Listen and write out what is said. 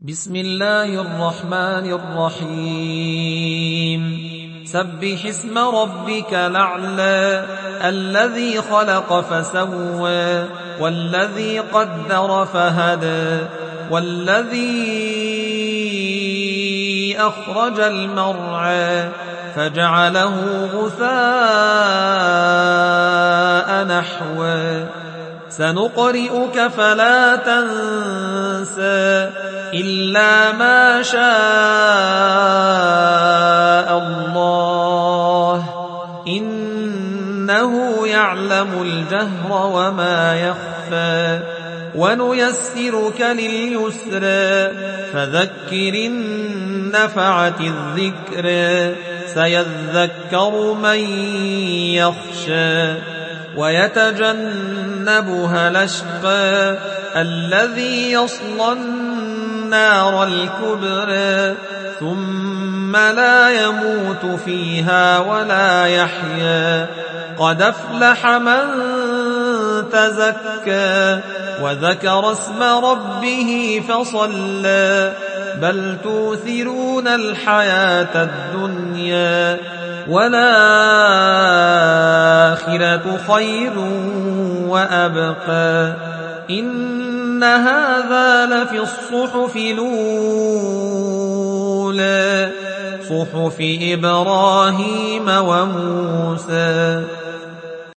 بسم الله الرحمن الرحيم سبح اسم ربك الأعلى الذي خلق فسوى والذي قدر فهدى والذي أخرج المرعى فجعله غثاء نحوا سنقرئك فلا تنسى إلا ما شاء الله إنه يعلم الجهر وما يخفى ونيسرك لليسرى فذكر إن نفعت الذكر سيذكر من يخشى ويتجنبها الأشقى الذي يصلى النار الكبرى ثم لا يموت فيها ولا يحيا قد أفلح من تزكى وذكر اسم ربه فصلى بل توثرون الحياة الدنيا والآخرة خير وأبقى إن هذا لفي الصحف الأولى صحف إبراهيم وموسى